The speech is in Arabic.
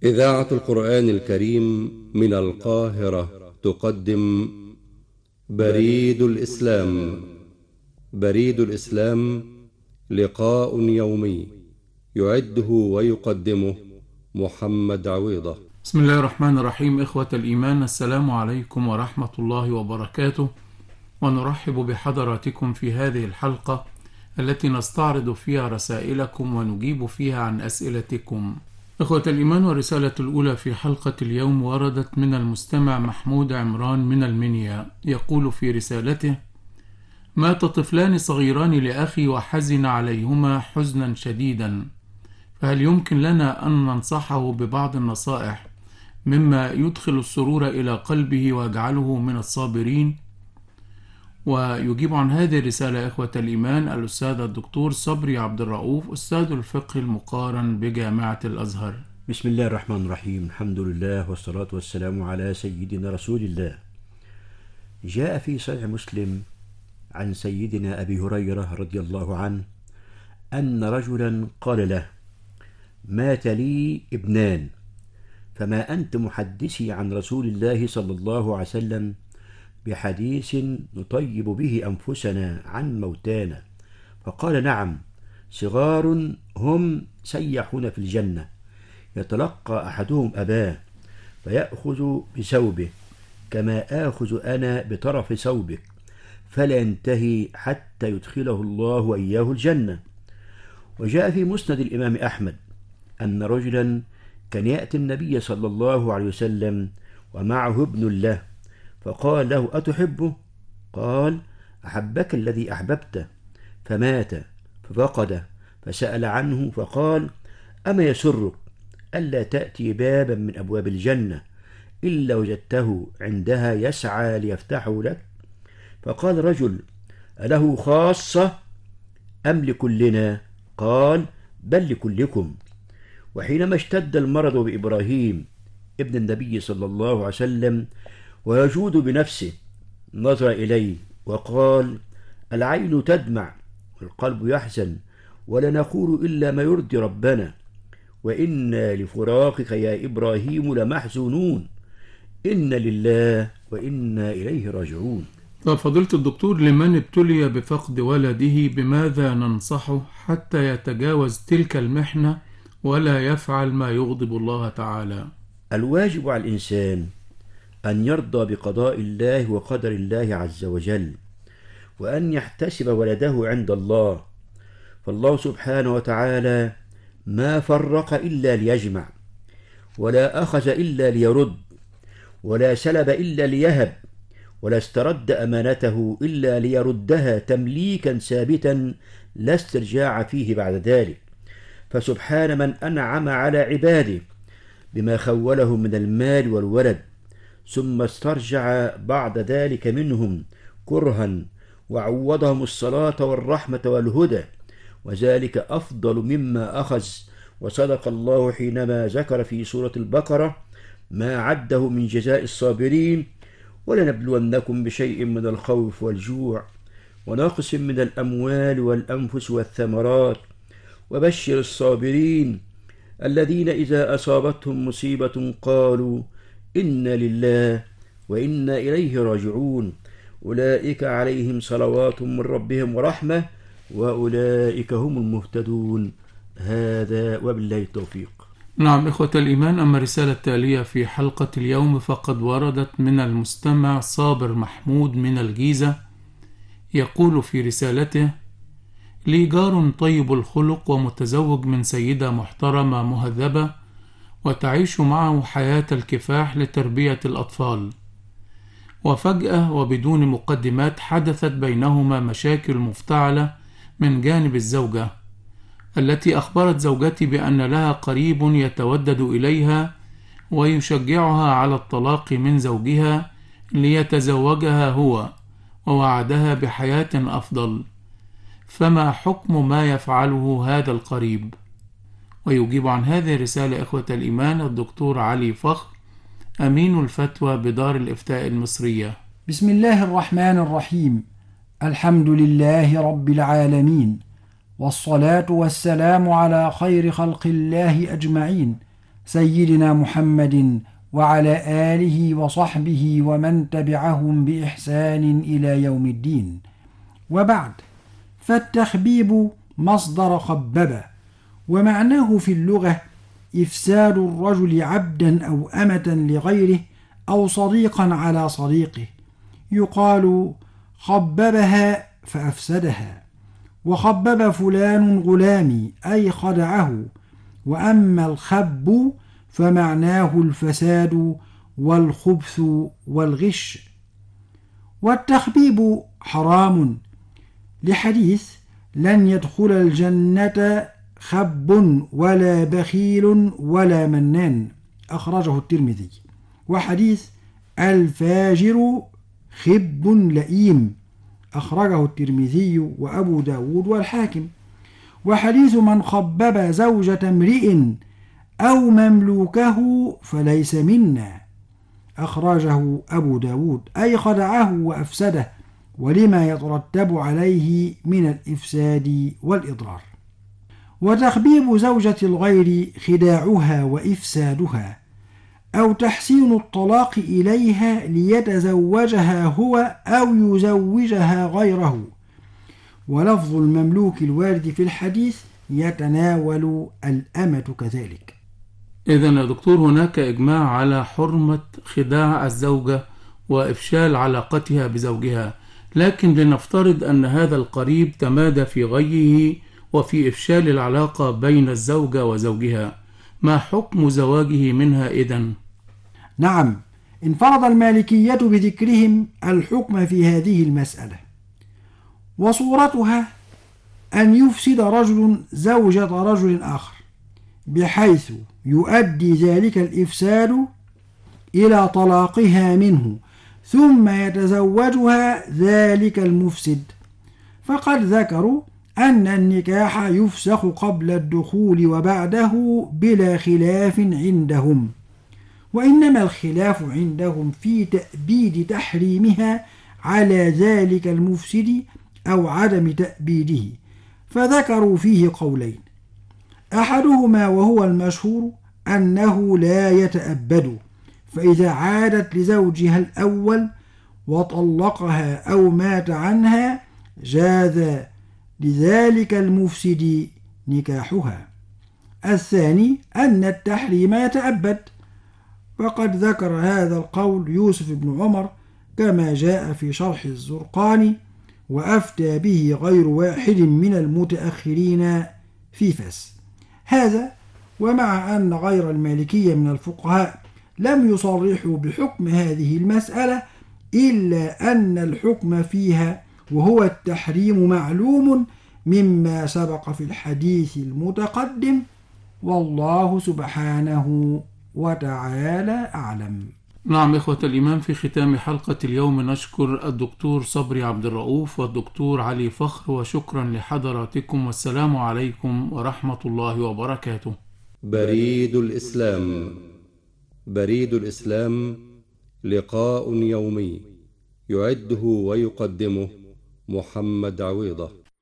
إذاعة القرآن الكريم من القاهرة تقدم بريد الإسلام. بريد الإسلام لقاء يومي يعده ويقدمه محمد عويضة. بسم الله الرحمن الرحيم. إخوة الإيمان، السلام عليكم ورحمة الله وبركاته، ونرحب بحضراتكم في هذه الحلقة التي نستعرض فيها رسائلكم ونجيب فيها عن أسئلتكم. إخوة الإيمان، والرسالة الأولى في حلقة اليوم وردت من المستمع محمود عمران من المنيا، يقول في رسالته: مات طفلان صغيران لأخي وحزن عليهما حزنا شديدا، فهل يمكن لنا أن ننصحه ببعض النصائح مما يدخل السرور إلى قلبه ويجعله من الصابرين؟ ويجيب عن هذه الرسالة إخوة الإيمان الأستاذ الدكتور صبري عبد الرؤوف، أستاذ الفقه المقارن بجامعة الأزهر. بسم الله الرحمن الرحيم. الحمد لله والصلاة والسلام على سيدنا رسول الله. جاء في صحيح مسلم عن سيدنا أبي هريرة رضي الله عنه أن رجلا قال له: مات لي ابنان، فما أنت محدثي عن رسول الله صلى الله عليه وسلم بحديث نطيب به أنفسنا عن موتانا؟ فقال: نعم، صغار هم سيحون في الجنة، يتلقى أحدهم أباه فيأخذ بثوبه كما آخذ أنا بطرف ثوبك، فلا ينتهي حتى يدخله الله وإياه الجنة. وجاء في مسند الإمام أحمد أن رجلا كان يأتي النبي صلى الله عليه وسلم ومعه ابن له، فقال له: أتحبه؟ قال: أحبك الذي أحببته. فمات ففقده، فسأل عنه فقال: أما يسرك ألا تأتي بابا من أبواب الجنة إلا وجدته عندها يسعى ليفتحه لك؟ فقال رجل: أله خاصة أم لكلنا؟ قال: بل لكلكم. وحينما اشتد المرض بإبراهيم ابن النبي صلى الله عليه وسلم ويجود بنفسه، نظر إليه وقال: العين تدمع والقلب يحزن، ولا نقول إلا ما يرضي ربنا، وإنا لفراقك يا إبراهيم لمحزونون، إن لله وإنا إليه راجعون. ففضيلة الدكتور، لمن ابتلي بفقد ولده بماذا ننصحه حتى يتجاوز تلك المحنة ولا يفعل ما يغضب الله تعالى؟ الواجب على الإنسان أن يرضى بقضاء الله وقدر الله عز وجل، وأن يحتسب ولده عند الله، فالله سبحانه وتعالى ما فرق إلا ليجمع، ولا أخذ إلا ليرد، ولا سلب إلا ليهب، ولا استرد أمانته إلا ليردها تمليكا ثابتا لا استرجاع فيه بعد ذلك. فسبحان من أنعم على عباده بما خوله من المال والولد، ثم استرجع بعد ذلك منهم كرها وعوضهم الصلاة والرحمة والهدى، وذلك أفضل مما أخذ. وصدق الله حينما ذكر في سورة البقرة ما عده من جزاء الصابرين: ولنبلونكم بشيء من الخوف والجوع ونقص من الأموال والأنفس والثمرات وبشر الصابرين الذين إذا أصابتهم مصيبة قالوا إنا لله وإنا إليه راجعون، أولئك عليهم صلوات من ربهم ورحمة وأولئك هم المهتدون. هذا وبالله التوفيق. نعم إخوة الإيمان، أما الرسالة التالية في حلقة اليوم فقد وردت من المستمع صابر محمود من الجيزة، يقول في رسالته: لي جار طيب الخلق ومتزوج من سيدة محترمة مهذبة، وتعيش معه حياة الكفاح لتربية الأطفال، وفجأة وبدون مقدمات حدثت بينهما مشاكل مفتعلة من جانب الزوجة، التي أخبرت زوجتي بأن لها قريب يتودد إليها ويشجعها على الطلاق من زوجها ليتزوجها هو، ووعدها بحياة أفضل، فما حكم ما يفعله هذا القريب؟ ويجيب عن هذه الرسالة إخوة الإيمان الدكتور علي فخر، أمين الفتوى بدار الإفتاء المصرية. بسم الله الرحمن الرحيم. الحمد لله رب العالمين، والصلاة والسلام على خير خلق الله أجمعين، سيدنا محمد وعلى آله وصحبه ومن تبعهم بإحسان إلى يوم الدين. وبعد، فالتخبيب مصدر خبب، ومعناه في اللغة إفساد الرجل عبدا أو أمة لغيره أو صديقا على صديقه. يقال خببها فأفسدها، وخبب فلان غلامي أي خدعه. وأما الخب فمعناه الفساد والخبث والغش. والتخبيب حرام لحديث لن يدخل الجنة خب ولا بخيل ولا منان، أخرجه الترمذي. وحديث الفاجر خب لئيم، أخرجه الترمذي وأبو داود والحاكم. وحديث من خبب زوجة امرئ أو مملوكه فليس منا، أخرجه أبو داود، أي خدعه وأفسده ولما يترتب عليه من الإفساد والإضرار. وتخبيب زوجة الغير خداعها وإفسادها، أو تحسين الطلاق إليها ليتزوجها هو أو يزوجها غيره. ولفظ المملوك الوارد في الحديث يتناول الأمة كذلك. إذن يا دكتور، هناك إجماع على حرمة خداع الزوجة وإفشال علاقتها بزوجها، لكن لنفترض أن هذا القريب تمادى في غيه وفي إفشال العلاقة بين الزوجة وزوجها، ما حكم زواجه منها إذن؟ نعم، انفرد المالكية بذكرهم الحكم في هذه المسألة. وصورتها أن يفسد رجل زوجة رجل آخر بحيث يؤدي ذلك الإفساد إلى طلاقها منه، ثم يتزوجها ذلك المفسد. فقد ذكروا أن النكاح يفسخ قبل الدخول وبعده بلا خلاف عندهم، وإنما الخلاف عندهم في تأبيد تحريمها على ذلك المفسد أو عدم تأبيده، فذكروا فيه قولين: أحدهما وهو المشهور أنه لا يتأبد، فإذا عادت لزوجها الأول وطلقها أو مات عنها جاز لذلك المفسد نكاحها. الثاني أن التحريم يتأبد، وقد ذكر هذا القول يوسف بن عمر كما جاء في شرح الزرقاني، وأفتى به غير واحد من المتأخرين في فاس. هذا ومع أن غير المالكية من الفقهاء لم يصرحوا بحكم هذه المسألة، إلا أن الحكم فيها وهو التحريم معلوم مما سبق في الحديث المتقدم، والله سبحانه وتعالى أعلم. نعم إخوة الإيمان، في ختام حلقة اليوم نشكر الدكتور صبري عبد الرؤوف والدكتور علي فخر، وشكرا لحضراتكم، والسلام عليكم ورحمة الله وبركاته. بريد الإسلام. بريد الإسلام لقاء يومي يعده ويقدمه محمد عويضة.